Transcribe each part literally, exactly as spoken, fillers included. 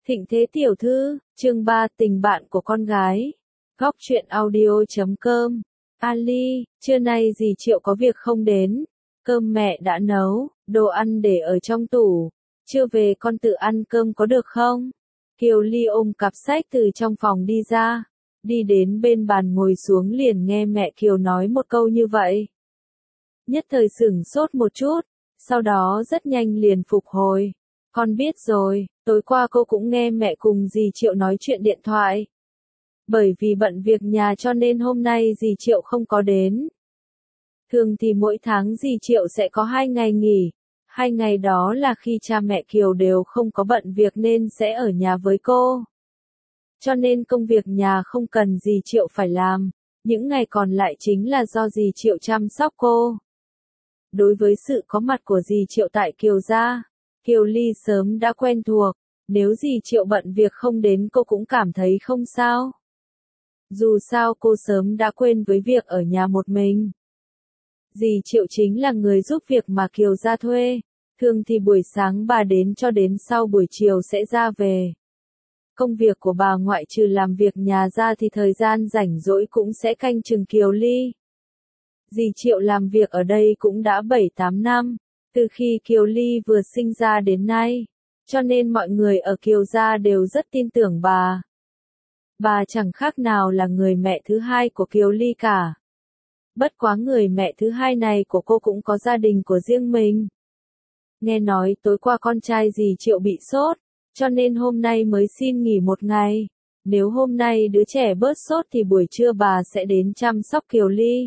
Thịnh Thế Tiểu Thư, chương ba tình bạn của con gái. Góc truyện audio chấm com. Ali, trưa nay dì Triệu có việc không đến. Cơm mẹ đã nấu, đồ ăn để ở trong tủ. Chưa về con tự ăn cơm có được không? Kiều Ly ôm cặp sách từ trong phòng đi ra. Đi đến bên bàn ngồi xuống liền nghe mẹ Kiều nói một câu như vậy. Nhất thời sửng sốt một chút, sau đó rất nhanh liền phục hồi. Con biết rồi, tối qua cô cũng nghe mẹ cùng dì Triệu nói chuyện điện thoại. Bởi vì bận việc nhà cho nên hôm nay dì Triệu không có đến. Thường thì mỗi tháng dì Triệu sẽ có hai ngày nghỉ. Hai ngày đó là khi cha mẹ Kiều đều không có bận việc nên sẽ ở nhà với cô. Cho nên công việc nhà không cần dì Triệu phải làm. Những ngày còn lại chính là do dì Triệu chăm sóc cô. Đối với sự có mặt của dì Triệu tại Kiều gia, Kiều Ly sớm đã quen thuộc, nếu dì Triệu bận việc không đến cô cũng cảm thấy không sao. Dù sao cô sớm đã quen với việc ở nhà một mình. Dì Triệu chính là người giúp việc mà Kiều gia thuê, thường thì buổi sáng bà đến cho đến sau buổi chiều sẽ ra về. Công việc của bà ngoại trừ làm việc nhà ra thì thời gian rảnh rỗi cũng sẽ canh chừng Kiều Ly. Dì Triệu làm việc ở đây cũng đã bảy tám năm. Từ khi Kiều Ly vừa sinh ra đến nay, cho nên mọi người ở Kiều gia đều rất tin tưởng bà. Bà chẳng khác nào là người mẹ thứ hai của Kiều Ly cả. Bất quá người mẹ thứ hai này của cô cũng có gia đình của riêng mình. Nghe nói tối qua con trai dì Triệu bị sốt, cho nên hôm nay mới xin nghỉ một ngày. Nếu hôm nay đứa trẻ bớt sốt thì buổi trưa bà sẽ đến chăm sóc Kiều Ly.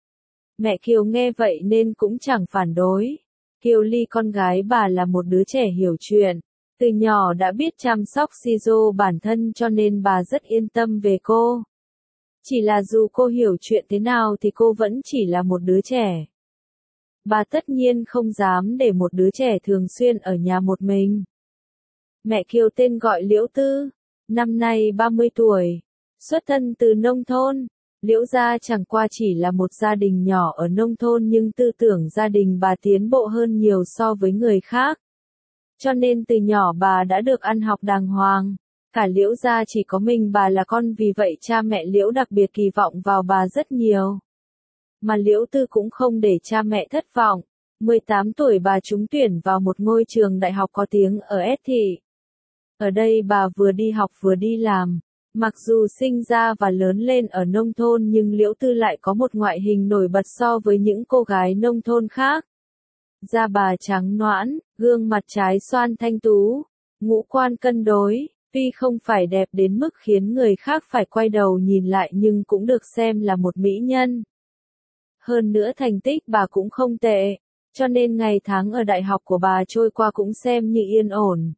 Mẹ Kiều nghe vậy nên cũng chẳng phản đối. Kiều Ly con gái bà là một đứa trẻ hiểu chuyện, từ nhỏ đã biết chăm sóc Shizu bản thân cho nên bà rất yên tâm về cô. Chỉ là dù cô hiểu chuyện thế nào thì cô vẫn chỉ là một đứa trẻ. Bà tất nhiên không dám để một đứa trẻ thường xuyên ở nhà một mình. Mẹ Kiều tên gọi Liễu Tư, năm nay ba mươi tuổi, xuất thân từ nông thôn. Liễu gia chẳng qua chỉ là một gia đình nhỏ ở nông thôn nhưng tư tưởng gia đình bà tiến bộ hơn nhiều so với người khác. Cho nên từ nhỏ bà đã được ăn học đàng hoàng. Cả Liễu gia chỉ có mình bà là con, vì vậy cha mẹ Liễu đặc biệt kỳ vọng vào bà rất nhiều. Mà Liễu Tư cũng không để cha mẹ thất vọng. mười tám tuổi bà trúng tuyển vào một ngôi trường đại học có tiếng ở S thị. Ở đây bà vừa đi học vừa đi làm. Mặc dù sinh ra và lớn lên ở nông thôn nhưng Liễu Tư lại có một ngoại hình nổi bật so với những cô gái nông thôn khác. Da bà trắng nõn, gương mặt trái xoan thanh tú, ngũ quan cân đối, tuy không phải đẹp đến mức khiến người khác phải quay đầu nhìn lại nhưng cũng được xem là một mỹ nhân. Hơn nữa thành tích bà cũng không tệ, cho nên ngày tháng ở đại học của bà trôi qua cũng xem như yên ổn.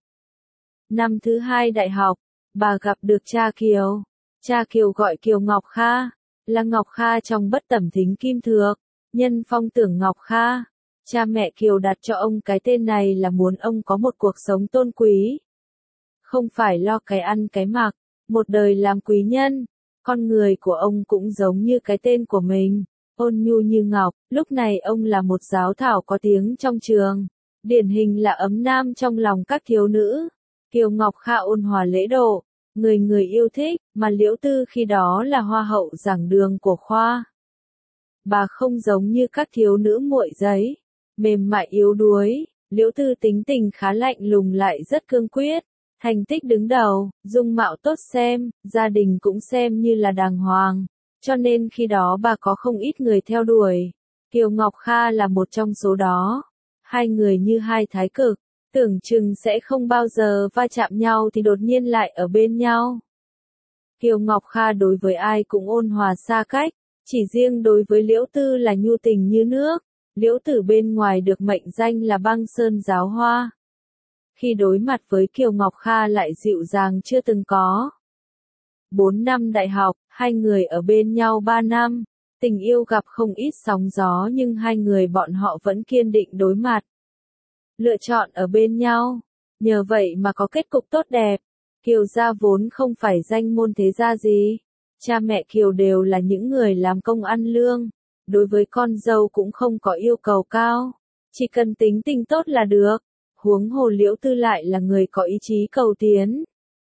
Năm thứ hai đại học, bà gặp được cha Kiều. Cha Kiều gọi Kiều Ngọc Kha, là Ngọc Kha trong Bất Tẩm Thính Kim Thược, nhân phong tưởng Ngọc Kha. Cha mẹ Kiều đặt cho ông cái tên này là muốn ông có một cuộc sống tôn quý. Không phải lo cái ăn cái mặc, một đời làm quý nhân. Con người của ông cũng giống như cái tên của mình, ôn nhu như ngọc. Lúc này ông là một giáo thảo có tiếng trong trường, điển hình là ấm nam trong lòng các thiếu nữ. Kiều Ngọc Kha ôn hòa lễ độ, người người yêu thích, mà Liễu Tư khi đó là hoa hậu giảng đường của khoa. Bà không giống như các thiếu nữ muội giấy, mềm mại yếu đuối. Liễu Tư tính tình khá lạnh lùng lại rất cương quyết, thành tích đứng đầu, dung mạo tốt xem, gia đình cũng xem như là đàng hoàng, cho nên khi đó bà có không ít người theo đuổi. Kiều Ngọc Kha là một trong số đó. Hai người như hai thái cực, tưởng chừng sẽ không bao giờ va chạm nhau thì đột nhiên lại ở bên nhau. Kiều Ngọc Kha đối với ai cũng ôn hòa xa cách, chỉ riêng đối với Liễu Tư là nhu tình như nước. Liễu Tử bên ngoài được mệnh danh là băng sơn giáo hoa. Khi đối mặt với Kiều Ngọc Kha lại dịu dàng chưa từng có. Bốn năm đại học, hai người ở bên nhau ba năm, tình yêu gặp không ít sóng gió nhưng hai người bọn họ vẫn kiên định đối mặt. Lựa chọn ở bên nhau, nhờ vậy mà có kết cục tốt đẹp. Kiều gia vốn không phải danh môn thế gia gì, cha mẹ Kiều đều là những người làm công ăn lương, đối với con dâu cũng không có yêu cầu cao, chỉ cần tính tình tốt là được. Huống hồ Liễu Tư lại là người có ý chí cầu tiến,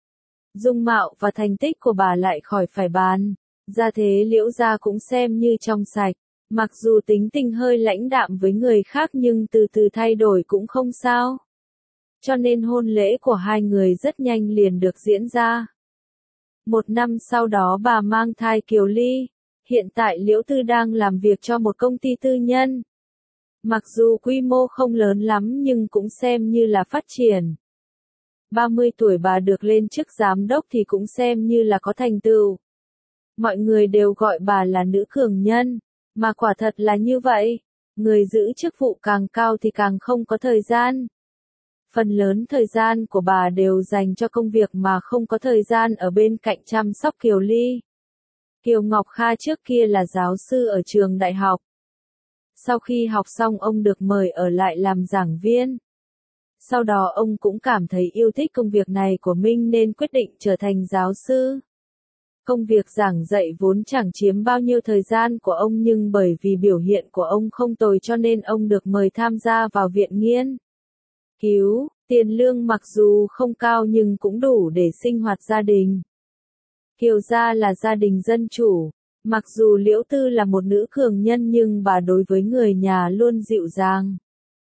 dung mạo và thành tích của bà lại khỏi phải bàn. Gia thế Liễu gia cũng xem như trong sạch. Mặc dù tính tình hơi lãnh đạm với người khác nhưng từ từ thay đổi cũng không sao. Cho nên hôn lễ của hai người rất nhanh liền được diễn ra. Một năm sau đó bà mang thai Kiều Ly. Hiện tại Liễu Tư đang làm việc cho một công ty tư nhân. Mặc dù quy mô không lớn lắm nhưng cũng xem như là phát triển. ba mươi tuổi bà được lên chức giám đốc thì cũng xem như là có thành tựu. Mọi người đều gọi bà là nữ cường nhân, mà quả thật là như vậy. Người giữ chức vụ càng cao thì càng không có thời gian. Phần lớn thời gian của bà đều dành cho công việc mà không có thời gian ở bên cạnh chăm sóc Kiều Ly. Kiều Ngọc Kha trước kia là giáo sư ở trường đại học. Sau khi học xong ông được mời ở lại làm giảng viên. Sau đó ông cũng cảm thấy yêu thích công việc này của mình nên quyết định trở thành giáo sư. Công việc giảng dạy vốn chẳng chiếm bao nhiêu thời gian của ông nhưng bởi vì biểu hiện của ông không tồi cho nên ông được mời tham gia vào viện nghiên cứu. Tiền lương mặc dù không cao nhưng cũng đủ để sinh hoạt gia đình. Kiều gia là gia đình dân chủ. Mặc dù Liễu Tư là một nữ cường nhân nhưng bà đối với người nhà luôn dịu dàng.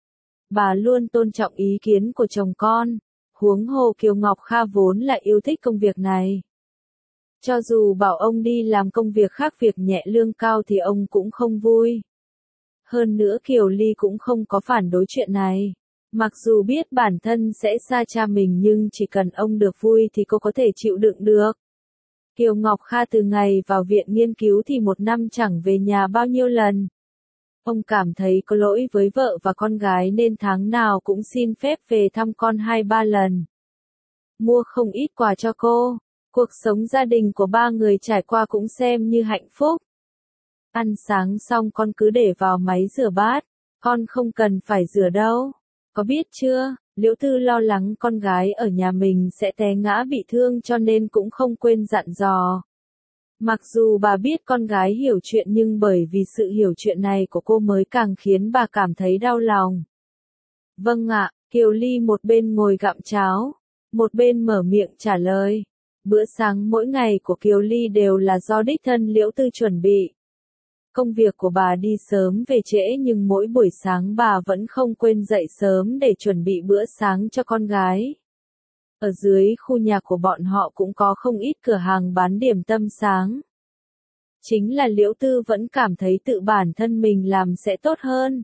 Bà luôn tôn trọng ý kiến của chồng con. Huống hồ Kiều Ngọc Kha vốn là yêu thích công việc này. Cho dù bảo ông đi làm công việc khác việc nhẹ lương cao thì ông cũng không vui. Hơn nữa Kiều Ly cũng không có phản đối chuyện này. Mặc dù biết bản thân sẽ xa cha mình nhưng chỉ cần ông được vui thì cô có thể chịu đựng được. Kiều Ngọc Kha từ ngày vào viện nghiên cứu thì một năm chẳng về nhà bao nhiêu lần. Ông cảm thấy có lỗi với vợ và con gái nên tháng nào cũng xin phép về thăm con hai ba lần. Mua không ít quà cho cô. Cuộc sống gia đình của ba người trải qua cũng xem như hạnh phúc. Ăn sáng xong con cứ để vào máy rửa bát. Con không cần phải rửa đâu. Có biết chưa? Liễu Tư lo lắng con gái ở nhà mình sẽ té ngã bị thương cho nên cũng không quên dặn dò. Mặc dù bà biết con gái hiểu chuyện nhưng bởi vì sự hiểu chuyện này của cô mới càng khiến bà cảm thấy đau lòng. Vâng ạ, Kiều Ly một bên ngồi gặm cháo, một bên mở miệng trả lời. Bữa sáng mỗi ngày của Kiều Ly đều là do đích thân Liễu Tư chuẩn bị. Công việc của bà đi sớm về trễ nhưng mỗi buổi sáng bà vẫn không quên dậy sớm để chuẩn bị bữa sáng cho con gái. Ở dưới khu nhà của bọn họ cũng có không ít cửa hàng bán điểm tâm sáng. Chính là Liễu Tư vẫn cảm thấy tự bản thân mình làm sẽ tốt hơn.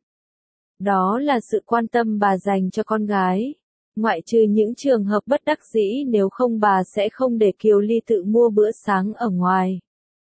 Đó là sự quan tâm bà dành cho con gái. Ngoại trừ những trường hợp bất đắc dĩ nếu không bà sẽ không để Kiều Ly tự mua bữa sáng ở ngoài.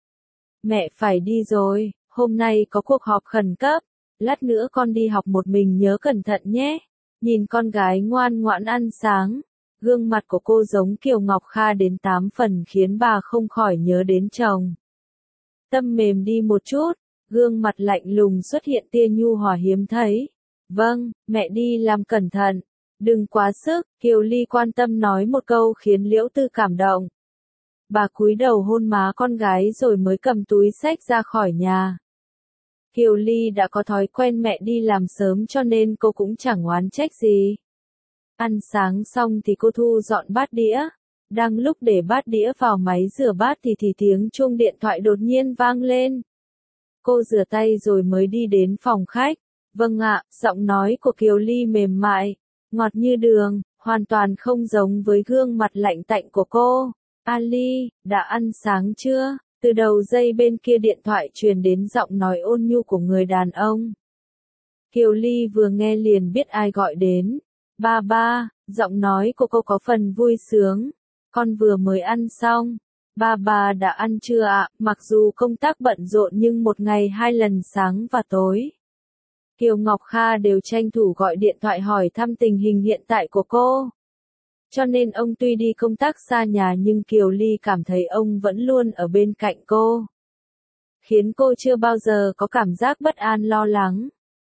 Mẹ phải đi rồi, hôm nay có cuộc họp khẩn cấp, lát nữa con đi học một mình nhớ cẩn thận nhé. Nhìn con gái ngoan ngoãn ăn sáng, gương mặt của cô giống Kiều Ngọc Kha đến tám phần khiến bà không khỏi nhớ đến chồng. Tâm mềm đi một chút, gương mặt lạnh lùng xuất hiện tia nhu hòa hiếm thấy. Vâng, mẹ đi làm cẩn thận. Đừng quá sức, Kiều Ly quan tâm nói một câu khiến Liễu Tư cảm động. Bà cúi đầu hôn má con gái rồi mới cầm túi xách ra khỏi nhà. Kiều Ly đã có thói quen mẹ đi làm sớm cho nên cô cũng chẳng oán trách gì. Ăn sáng xong thì cô thu dọn bát đĩa. Đang lúc để bát đĩa vào máy rửa bát thì thì tiếng chuông điện thoại đột nhiên vang lên. Cô rửa tay rồi mới đi đến phòng khách. Vâng ạ, giọng nói của Kiều Ly mềm mại, ngọt như đường, hoàn toàn không giống với gương mặt lạnh tạnh của cô. Ali, đã ăn sáng chưa? Từ đầu dây bên kia điện thoại truyền đến giọng nói ôn nhu của người đàn ông. Kiều Ly vừa nghe liền biết ai gọi đến. Ba ba, giọng nói của cô có phần vui sướng. Con vừa mới ăn xong. Ba ba đã ăn chưa ạ? Mặc dù công tác bận rộn nhưng một ngày hai lần sáng và tối. Kiều Ngọc Kha đều tranh thủ gọi điện thoại hỏi thăm tình hình hiện tại của cô. Cho nên ông tuy đi công tác xa nhà nhưng Kiều Ly cảm thấy ông vẫn luôn ở bên cạnh cô. Khiến cô chưa bao giờ có cảm giác bất an lo lắng.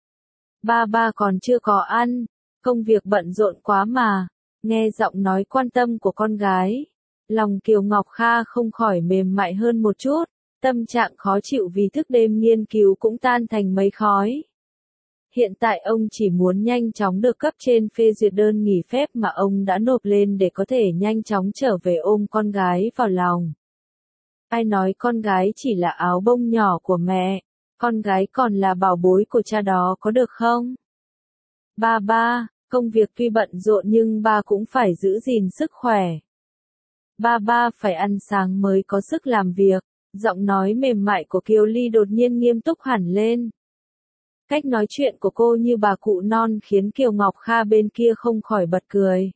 Ba ba còn chưa có ăn, công việc bận rộn quá mà. Nghe giọng nói quan tâm của con gái, lòng Kiều Ngọc Kha không khỏi mềm mại hơn một chút, tâm trạng khó chịu vì thức đêm nghiên cứu cũng tan thành mây khói. Hiện tại ông chỉ muốn nhanh chóng được cấp trên phê duyệt đơn nghỉ phép mà ông đã nộp lên để có thể nhanh chóng trở về ôm con gái vào lòng. Ai nói con gái chỉ là áo bông nhỏ của mẹ, con gái còn là bảo bối của cha đó có được không? Ba ba, công việc tuy bận rộn nhưng ba cũng phải giữ gìn sức khỏe. Ba ba phải ăn sáng mới có sức làm việc. Giọng nói mềm mại của Kiều Ly đột nhiên nghiêm túc hẳn lên. Cách nói chuyện của cô như bà cụ non khiến Kiều Ngọc Kha bên kia không khỏi bật cười.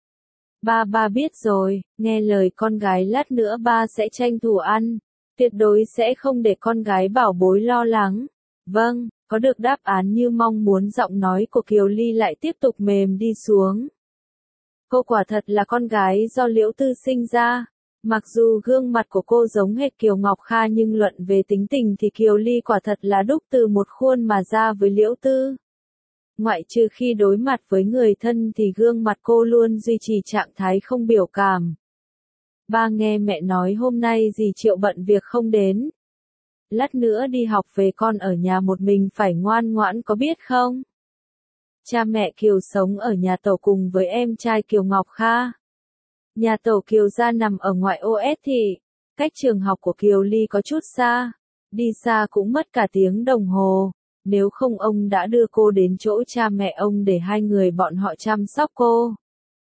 Ba ba biết rồi, nghe lời con gái lát nữa ba sẽ tranh thủ ăn, tuyệt đối sẽ không để con gái bảo bối lo lắng. Vâng, có được đáp án như mong muốn, giọng nói của Kiều Ly lại tiếp tục mềm đi xuống. Cô quả thật là con gái do Liễu Tư sinh ra. Mặc dù gương mặt của cô giống hệt Kiều Ngọc Kha nhưng luận về tính tình thì Kiều Ly quả thật là đúc từ một khuôn mà ra với Liễu Tư. Ngoại trừ khi đối mặt với người thân thì gương mặt cô luôn duy trì trạng thái không biểu cảm. Ba nghe mẹ nói hôm nay dì Triệu bận việc không đến. Lát nữa đi học về con ở nhà một mình phải ngoan ngoãn có biết không? Cha mẹ Kiều sống ở nhà Tẩu cùng với em trai Kiều Ngọc Kha. Nhà Tẩu Kiều gia nằm ở ngoại ô S thị, cách trường học của Kiều Ly có chút xa, đi xa cũng mất cả tiếng đồng hồ, nếu không ông đã đưa cô đến chỗ cha mẹ ông để hai người bọn họ chăm sóc cô.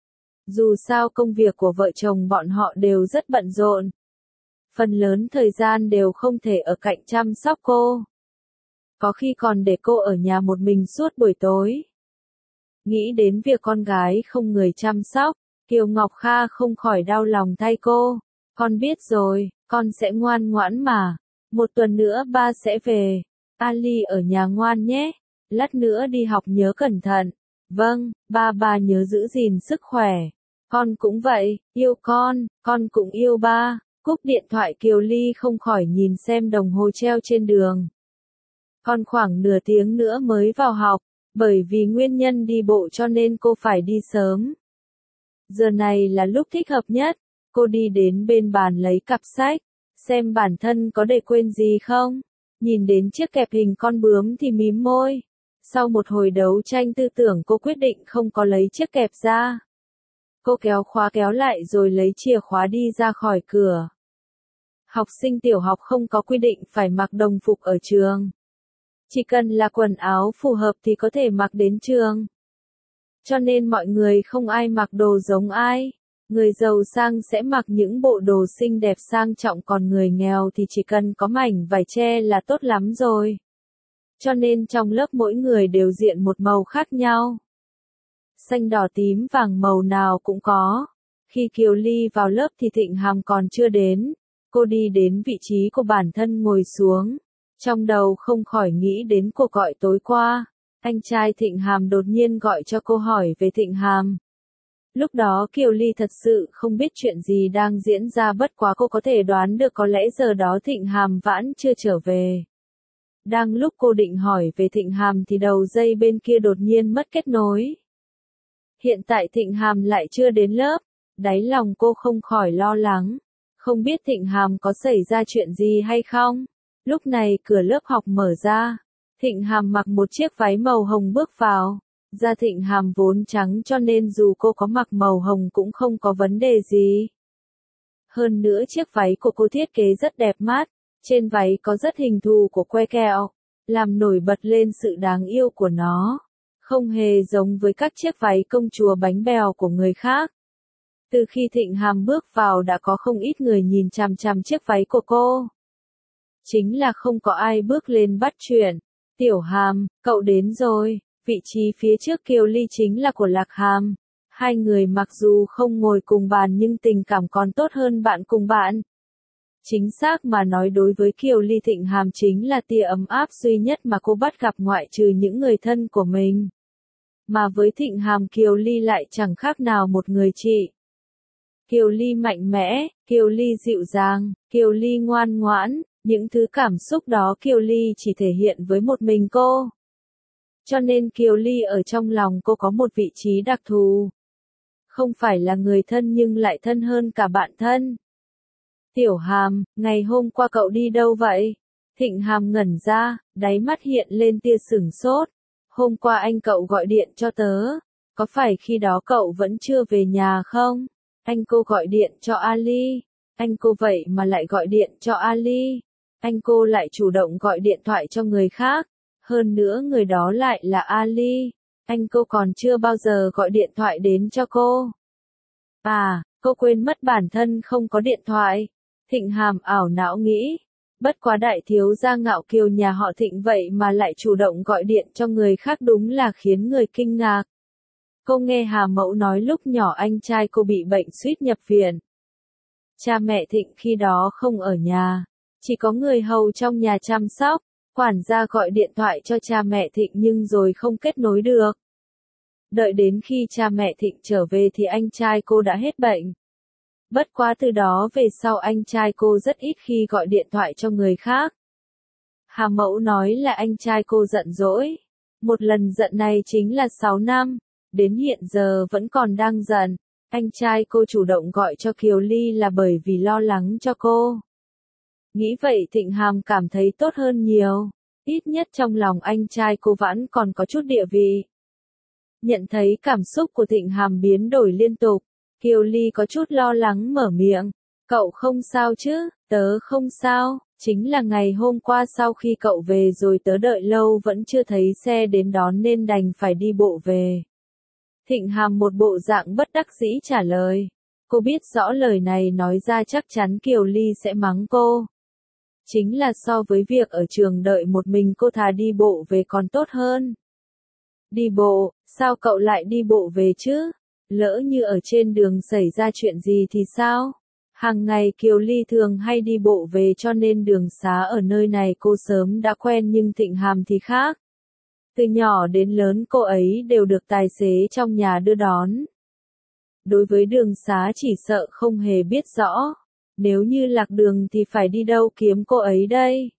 Dù sao công việc của vợ chồng bọn họ đều rất bận rộn, phần lớn thời gian đều không thể ở cạnh chăm sóc cô. Có khi còn để cô ở nhà một mình suốt buổi tối. Nghĩ đến việc con gái không người chăm sóc, Kiều Ngọc Kha không khỏi đau lòng thay cô. Con biết rồi, con sẽ ngoan ngoãn mà. Một tuần nữa ba sẽ về. Ali ở nhà ngoan nhé. Lát nữa đi học nhớ cẩn thận. Vâng, ba ba nhớ giữ gìn sức khỏe. Con cũng vậy, yêu con, con cũng yêu ba. Cúp điện thoại Kiều Ly không khỏi nhìn xem đồng hồ treo trên đường. Còn khoảng nửa tiếng nữa mới vào học, bởi vì nguyên nhân đi bộ cho nên cô phải đi sớm. Giờ này là lúc thích hợp nhất, cô đi đến bên bàn lấy cặp sách, xem bản thân có để quên gì không. Nhìn đến chiếc kẹp hình con bướm thì mím môi. Sau một hồi đấu tranh tư tưởng cô quyết định không có lấy chiếc kẹp ra. Cô kéo khóa kéo lại rồi lấy chìa khóa đi ra khỏi cửa. Học sinh tiểu học không có quy định phải mặc đồng phục ở trường. Chỉ cần là quần áo phù hợp thì có thể mặc đến trường. Cho nên mọi người không ai mặc đồ giống ai. Người giàu sang sẽ mặc những bộ đồ xinh đẹp sang trọng, còn người nghèo thì chỉ cần có mảnh vải che là tốt lắm rồi. Cho nên trong lớp mỗi người đều diện một màu khác nhau. Xanh đỏ tím vàng màu nào cũng có. Khi Kiều Ly vào lớp thì Thịnh Hàm còn chưa đến. Cô đi đến vị trí của bản thân ngồi xuống. Trong đầu không khỏi nghĩ đến cuộc gọi tối qua. Anh trai Thịnh Hàm đột nhiên gọi cho cô hỏi về Thịnh Hàm. Lúc đó Kiều Ly thật sự không biết chuyện gì đang diễn ra, bất quá cô có thể đoán được có lẽ giờ đó Thịnh Hàm vẫn chưa trở về. Đang lúc cô định hỏi về Thịnh Hàm thì đầu dây bên kia đột nhiên mất kết nối. Hiện tại Thịnh Hàm lại chưa đến lớp, đáy lòng cô không khỏi lo lắng. Không biết Thịnh Hàm có xảy ra chuyện gì hay không? Lúc này cửa lớp học mở ra. Thịnh Hàm mặc một chiếc váy màu hồng bước vào. Da Thịnh Hàm vốn trắng cho nên dù cô có mặc màu hồng cũng không có vấn đề gì. Hơn nữa chiếc váy của cô thiết kế rất đẹp mắt. Trên váy có rất hình thù của que kẹo, làm nổi bật lên sự đáng yêu của nó. Không hề giống với các chiếc váy công chúa bánh bèo của người khác. Từ khi Thịnh Hàm bước vào đã có không ít người nhìn chằm chằm chiếc váy của cô. Chính là không có ai bước lên bắt chuyện. Tiểu Hàm, cậu đến rồi. Vị trí phía trước Kiều Ly chính là của Lạc Hàm. Hai người mặc dù không ngồi cùng bàn nhưng tình cảm còn tốt hơn bạn cùng bạn. Chính xác mà nói, đối với Kiều Ly, Thịnh Hàm chính là tia ấm áp duy nhất mà cô bắt gặp ngoại trừ những người thân của mình. Mà với Thịnh Hàm, Kiều Ly lại chẳng khác nào một người chị. Kiều Ly mạnh mẽ, Kiều Ly dịu dàng, Kiều Ly ngoan ngoãn, những thứ cảm xúc đó Kiều Ly chỉ thể hiện với một mình cô. Cho nên Kiều Ly ở trong lòng cô có một vị trí đặc thù. Không phải là người thân nhưng lại thân hơn cả bạn thân. Tiểu Hàm, ngày hôm qua cậu đi đâu vậy? Thịnh Hàm ngẩn ra, đáy mắt hiện lên tia sửng sốt. Hôm qua anh cậu gọi điện cho tớ, có phải khi đó cậu vẫn chưa về nhà không? Anh cô gọi điện cho Ali, anh cô vậy mà lại gọi điện cho Ali, anh cô lại chủ động gọi điện thoại cho người khác, hơn nữa người đó lại là Ali, anh cô còn chưa bao giờ gọi điện thoại đến cho cô. À, cô quên mất bản thân không có điện thoại. Thịnh Hàm ảo não nghĩ, bất quá đại thiếu gia Ngạo Kiều nhà họ Thịnh vậy mà lại chủ động gọi điện cho người khác đúng là khiến người kinh ngạc. Cô nghe Hà Mẫu nói lúc nhỏ anh trai cô bị bệnh suýt nhập viện. Cha mẹ Thịnh khi đó không ở nhà, chỉ có người hầu trong nhà chăm sóc, quản gia gọi điện thoại cho cha mẹ Thịnh nhưng rồi không kết nối được. Đợi đến khi cha mẹ Thịnh trở về thì anh trai cô đã hết bệnh. Bất quá từ đó về sau anh trai cô rất ít khi gọi điện thoại cho người khác. Hà Mẫu nói là anh trai cô giận dỗi. Một lần giận này chính là sáu năm, đến hiện giờ vẫn còn đang giận. Anh trai cô chủ động gọi cho Kiều Ly là bởi vì lo lắng cho cô. Nghĩ vậy Thịnh Hàm cảm thấy tốt hơn nhiều, ít nhất trong lòng anh trai cô vẫn còn có chút địa vị. Nhận thấy cảm xúc của Thịnh Hàm biến đổi liên tục, Kiều Ly có chút lo lắng mở miệng, cậu không sao chứ? Tớ không sao, chính là ngày hôm qua sau khi cậu về rồi tớ đợi lâu vẫn chưa thấy xe đến đón nên đành phải đi bộ về. Thịnh Hàm một bộ dạng bất đắc dĩ trả lời, cô biết rõ lời này nói ra chắc chắn Kiều Ly sẽ mắng cô. Chính là so với việc ở trường đợi một mình cô thà đi bộ về còn tốt hơn. Đi bộ, sao cậu lại đi bộ về chứ? Lỡ như ở trên đường xảy ra chuyện gì thì sao? Hàng ngày Kiều Ly thường hay đi bộ về cho nên đường xá ở nơi này cô sớm đã quen nhưng Thịnh Hàm thì khác. Từ nhỏ đến lớn cô ấy đều được tài xế trong nhà đưa đón. Đối với đường xá chỉ sợ không hề biết rõ. Nếu như lạc đường thì phải đi đâu kiếm cô ấy đây?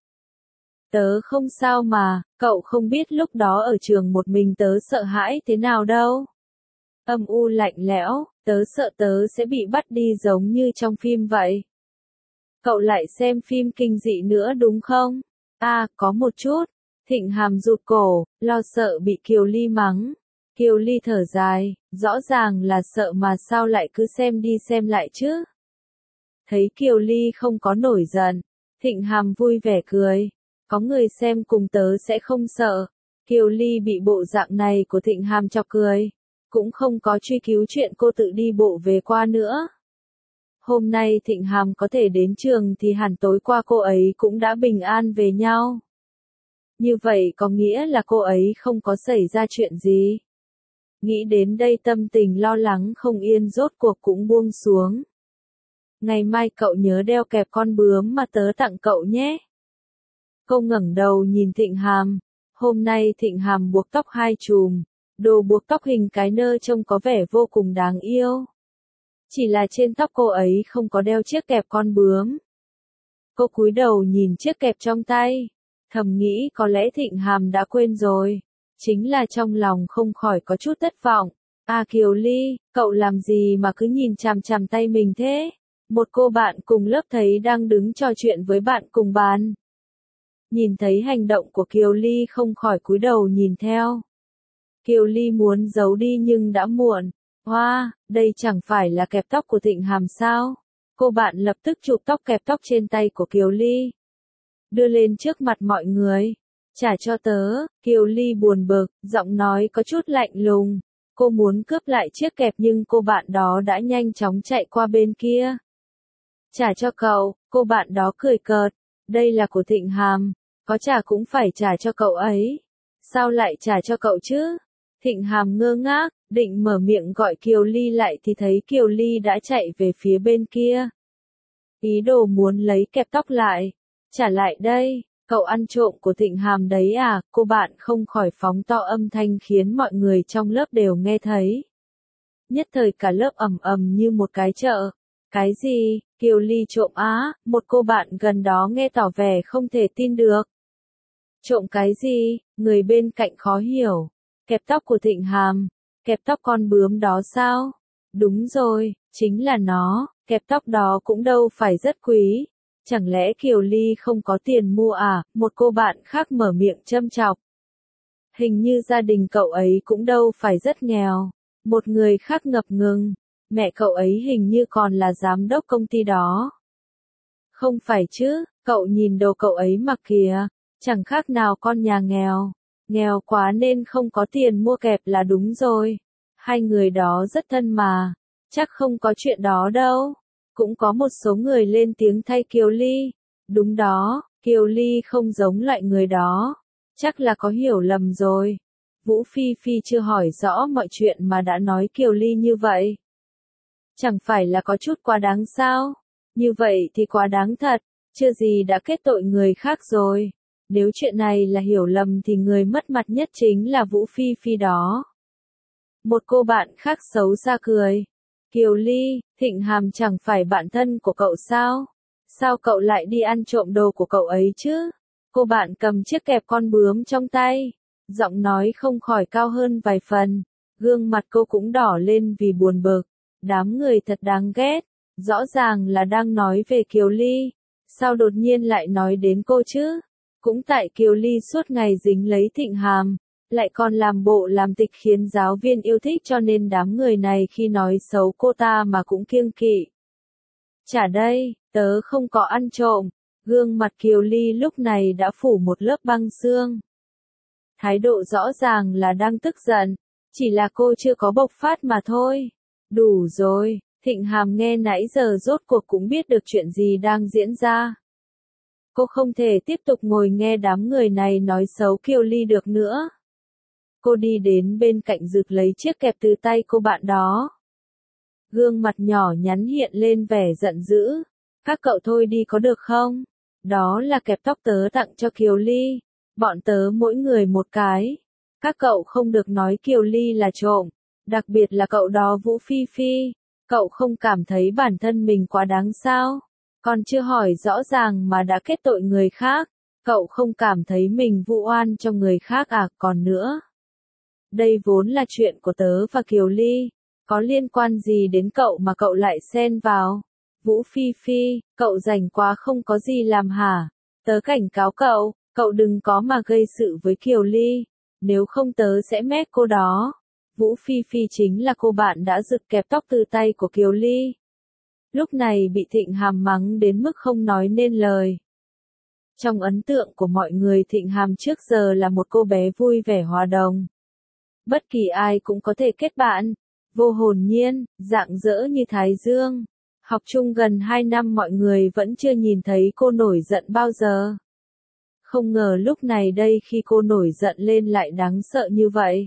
Tớ không sao mà, cậu không biết lúc đó ở trường một mình tớ sợ hãi thế nào đâu. Âm u lạnh lẽo, tớ sợ tớ sẽ bị bắt đi giống như trong phim vậy. Cậu lại xem phim kinh dị nữa đúng không? À, có một chút. Thịnh Hàm rụt cổ, lo sợ bị Kiều Ly mắng. Kiều Ly thở dài, rõ ràng là sợ mà sao lại cứ xem đi xem lại chứ? Thấy Kiều Ly không có nổi giận, Thịnh Hàm vui vẻ cười. Có người xem cùng tớ sẽ không sợ. Kiều Ly bị bộ dạng này của Thịnh Hàm chọc cười. Cũng không có truy cứu chuyện cô tự đi bộ về qua nữa. Hôm nay Thịnh Hàm có thể đến trường thì hẳn tối qua cô ấy cũng đã bình an về nhau. Như vậy có nghĩa là cô ấy không có xảy ra chuyện gì. Nghĩ đến đây tâm tình lo lắng không yên rốt cuộc cũng buông xuống. Ngày mai cậu nhớ đeo kẹp con bướm mà tớ tặng cậu nhé. Cô ngẩng đầu nhìn Thịnh Hàm. Hôm nay Thịnh Hàm buộc tóc hai chùm. Đồ buộc tóc hình cái nơ trông có vẻ vô cùng đáng yêu. Chỉ là trên tóc cô ấy không có đeo chiếc kẹp con bướm. Cô cúi đầu nhìn chiếc kẹp trong tay. Thầm nghĩ có lẽ Thịnh Hàm đã quên rồi. Chính là trong lòng không khỏi có chút thất vọng. À Kiều Ly, cậu làm gì mà cứ nhìn chằm chằm tay mình thế? Một cô bạn cùng lớp thấy đang đứng trò chuyện với bạn cùng bàn. Nhìn thấy hành động của Kiều Ly không khỏi cúi đầu nhìn theo. Kiều Ly muốn giấu đi nhưng đã muộn. Hoa, wow, đây chẳng phải là kẹp tóc của Thịnh Hàm sao? Cô bạn lập tức chụp tóc kẹp tóc trên tay của Kiều Ly. Đưa lên trước mặt mọi người. Trả cho tớ, Kiều Ly buồn bực, giọng nói có chút lạnh lùng. Cô muốn cướp lại chiếc kẹp nhưng cô bạn đó đã nhanh chóng chạy qua bên kia. Trả cho cậu, cô bạn đó cười cợt. Đây là của Thịnh Hàm, có trả cũng phải trả cho cậu ấy. Sao lại trả cho cậu chứ? Thịnh Hàm ngơ ngác, định mở miệng gọi Kiều Ly lại thì thấy Kiều Ly đã chạy về phía bên kia. Ý đồ muốn lấy kẹp tóc lại. Trả lại đây, cậu ăn trộm của Thịnh Hàm đấy à? Cô bạn không khỏi phóng to âm thanh khiến mọi người trong lớp đều nghe thấy. Nhất thời cả lớp ầm ầm như một cái chợ. Cái gì? Kiều Ly trộm á? Một cô bạn gần đó nghe tỏ vẻ không thể tin được. Trộm cái gì? Người bên cạnh khó hiểu. Kẹp tóc của Thịnh Hàm. Kẹp tóc con bướm đó sao? Đúng rồi, chính là nó. Kẹp tóc đó cũng đâu phải rất quý. Chẳng lẽ Kiều Ly không có tiền mua à? Một cô bạn khác mở miệng châm chọc. Hình như gia đình cậu ấy cũng đâu phải rất nghèo. Một người khác ngập ngừng, mẹ cậu ấy hình như còn là giám đốc công ty đó. Không phải chứ, cậu nhìn đồ cậu ấy mặc kìa, chẳng khác nào con nhà nghèo. Nghèo quá nên không có tiền mua kẹp là đúng rồi. Hai người đó rất thân mà, chắc không có chuyện đó đâu. Cũng có một số người lên tiếng thay Kiều Ly. Đúng đó, Kiều Ly không giống loại người đó. Chắc là có hiểu lầm rồi. Vũ Phi Phi chưa hỏi rõ mọi chuyện mà đã nói Kiều Ly như vậy. Chẳng phải là có chút quá đáng sao? Như vậy thì quá đáng thật, chưa gì đã kết tội người khác rồi. Nếu chuyện này là hiểu lầm thì người mất mặt nhất chính là Vũ Phi Phi đó. Một cô bạn khác xấu xa cười. Kiều Ly, Thịnh Hàm chẳng phải bạn thân của cậu sao? Sao cậu lại đi ăn trộm đồ của cậu ấy chứ? Cô bạn cầm chiếc kẹp con bướm trong tay. Giọng nói không khỏi cao hơn vài phần. Gương mặt cô cũng đỏ lên vì buồn bực. Đám người thật đáng ghét. Rõ ràng là đang nói về Kiều Ly. Sao đột nhiên lại nói đến cô chứ? Cũng tại Kiều Ly suốt ngày dính lấy Thịnh Hàm. Lại còn làm bộ làm tịch khiến giáo viên yêu thích cho nên đám người này khi nói xấu cô ta mà cũng kiêng kỵ. Chả đây, tớ không có ăn trộm. Gương mặt Kiều Ly lúc này đã phủ một lớp băng xương. Thái độ rõ ràng là đang tức giận, chỉ là cô chưa có bộc phát mà thôi. Đủ rồi, Thịnh Hàm nghe nãy giờ rốt cuộc cũng biết được chuyện gì đang diễn ra. Cô không thể tiếp tục ngồi nghe đám người này nói xấu Kiều Ly được nữa. Cô đi đến bên cạnh rực lấy chiếc kẹp từ tay cô bạn đó. Gương mặt nhỏ nhắn hiện lên vẻ giận dữ. Các cậu thôi đi có được không? Đó là kẹp tóc tớ tặng cho Kiều Ly. Bọn tớ mỗi người một cái. Các cậu không được nói Kiều Ly là trộm. Đặc biệt là cậu đó Vũ Phi Phi. Cậu không cảm thấy bản thân mình quá đáng sao? Còn chưa hỏi rõ ràng mà đã kết tội người khác. Cậu không cảm thấy mình vu oan cho người khác à? Còn nữa. Đây vốn là chuyện của tớ và Kiều Ly. Có liên quan gì đến cậu mà cậu lại xen vào? Vũ Phi Phi, cậu rảnh quá không có gì làm hả? Tớ cảnh cáo cậu, cậu đừng có mà gây sự với Kiều Ly. Nếu không tớ sẽ mét cô đó. Vũ Phi Phi chính là cô bạn đã giật kẹp tóc từ tay của Kiều Ly. Lúc này bị Thịnh Hàm mắng đến mức không nói nên lời. Trong ấn tượng của mọi người Thịnh Hàm trước giờ là một cô bé vui vẻ hòa đồng. Bất kỳ ai cũng có thể kết bạn, vô hồn nhiên, rạng rỡ như thái dương. Học chung gần hai năm mọi người vẫn chưa nhìn thấy cô nổi giận bao giờ. Không ngờ lúc này đây khi cô nổi giận lên lại đáng sợ như vậy.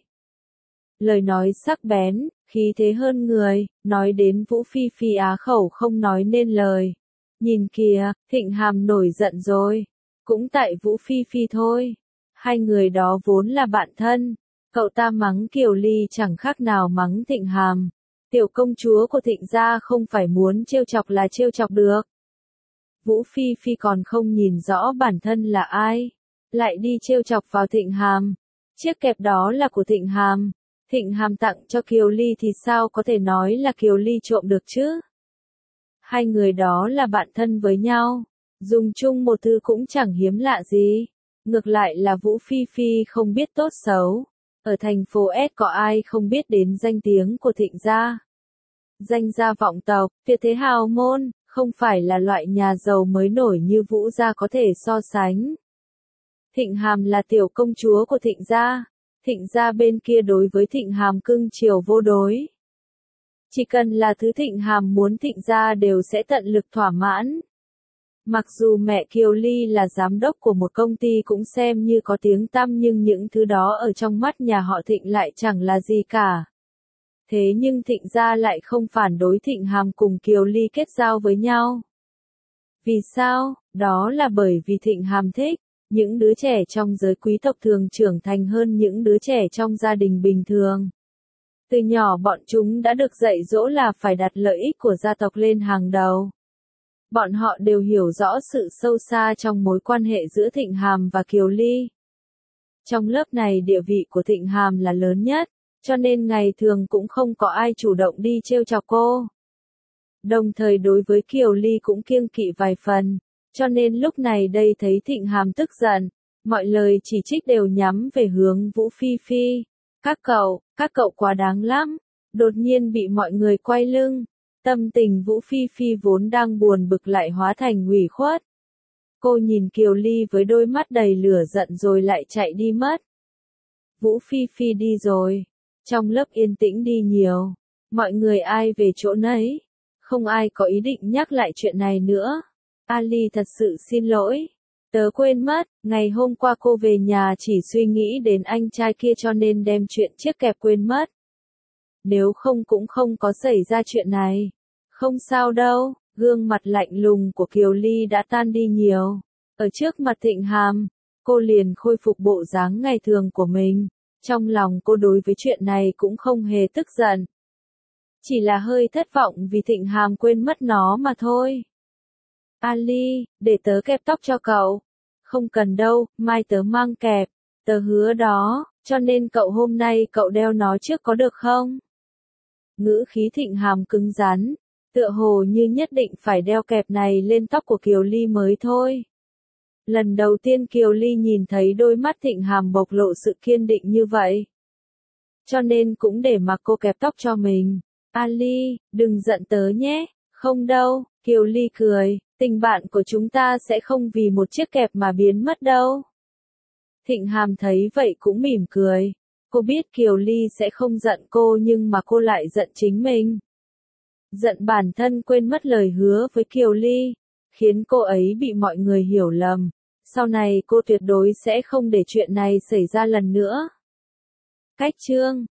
Lời nói sắc bén, khí thế hơn người, nói đến Vũ Phi Phi á khẩu không nói nên lời. Nhìn kìa, Thịnh Hàm nổi giận rồi. Cũng tại Vũ Phi Phi thôi. Hai người đó vốn là bạn thân. Cậu ta mắng Kiều Ly chẳng khác nào mắng Thịnh Hàm. Tiểu công chúa của Thịnh gia không phải muốn trêu chọc là trêu chọc được. Vũ Phi Phi còn không nhìn rõ bản thân là ai. Lại đi trêu chọc vào Thịnh Hàm. Chiếc kẹp đó là của Thịnh Hàm. Thịnh Hàm tặng cho Kiều Ly thì sao có thể nói là Kiều Ly trộm được chứ? Hai người đó là bạn thân với nhau. Dùng chung một thứ cũng chẳng hiếm lạ gì. Ngược lại là Vũ Phi Phi không biết tốt xấu. Ở thành phố S có ai không biết đến danh tiếng của Thịnh gia? Danh gia vọng tộc, tuyệt thế hào môn, không phải là loại nhà giàu mới nổi như Vũ gia có thể so sánh. Thịnh Hàm là tiểu công chúa của Thịnh gia. Thịnh gia bên kia đối với Thịnh Hàm cưng chiều vô đối. Chỉ cần là thứ Thịnh Hàm muốn Thịnh gia đều sẽ tận lực thỏa mãn. Mặc dù mẹ Kiều Ly là giám đốc của một công ty cũng xem như có tiếng tăm nhưng những thứ đó ở trong mắt nhà họ Thịnh lại chẳng là gì cả. Thế nhưng Thịnh gia lại không phản đối Thịnh Hàm cùng Kiều Ly kết giao với nhau. Vì sao? Đó là bởi vì Thịnh Hàm thích. Những đứa trẻ trong giới quý tộc thường trưởng thành hơn những đứa trẻ trong gia đình bình thường. Từ nhỏ bọn chúng đã được dạy dỗ là phải đặt lợi ích của gia tộc lên hàng đầu. Bọn họ đều hiểu rõ sự sâu xa trong mối quan hệ giữa Thịnh Hàm và Kiều Ly. Trong lớp này địa vị của Thịnh Hàm là lớn nhất, cho nên ngày thường cũng không có ai chủ động đi trêu chọc cô. Đồng thời đối với Kiều Ly cũng kiêng kỵ vài phần, cho nên lúc này đây thấy Thịnh Hàm tức giận, Mọi lời chỉ trích đều nhắm về hướng Vũ Phi Phi. Các cậu, các cậu quá đáng lắm. Đột nhiên bị mọi người quay lưng. Tâm tình Vũ Phi Phi vốn đang buồn bực lại hóa thành ủy khuất. Cô nhìn Kiều Ly với đôi mắt đầy lửa giận rồi lại chạy đi mất. Vũ Phi Phi đi rồi. Trong lớp yên tĩnh đi nhiều. Mọi người ai về chỗ nấy. Không ai có ý định nhắc lại chuyện này nữa. Ali thật sự xin lỗi. Tớ quên mất, ngày hôm qua cô về nhà chỉ suy nghĩ đến anh trai kia cho nên đem chuyện chiếc kẹp quên mất. Nếu không cũng không có xảy ra chuyện này. Không sao đâu, gương mặt lạnh lùng của Kiều Ly đã tan đi nhiều. Ở trước mặt Thịnh Hàm, cô liền khôi phục bộ dáng ngày thường của mình. Trong lòng cô đối với chuyện này cũng không hề tức giận. Chỉ là hơi thất vọng vì Thịnh Hàm quên mất nó mà thôi. Ali, để tớ kẹp tóc cho cậu. Không cần đâu, mai tớ mang kẹp. Tớ hứa đó, cho nên cậu hôm nay cậu đeo nó trước có được không? Ngữ khí Thịnh Hàm cứng rắn, tựa hồ như nhất định phải đeo kẹp này lên tóc của Kiều Ly mới thôi. Lần đầu tiên Kiều Ly nhìn thấy đôi mắt Thịnh Hàm bộc lộ sự kiên định như vậy. Cho nên cũng để mặc cô kẹp tóc cho mình. Ali, đừng giận tớ nhé. Không đâu, Kiều Ly cười, tình bạn của chúng ta sẽ không vì một chiếc kẹp mà biến mất đâu. Thịnh Hàm thấy vậy cũng mỉm cười. Cô biết Kiều Ly sẽ không giận cô nhưng mà cô lại giận chính mình. Giận bản thân quên mất lời hứa với Kiều Ly, khiến cô ấy bị mọi người hiểu lầm. Sau này cô tuyệt đối sẽ không để chuyện này xảy ra lần nữa. Cách chương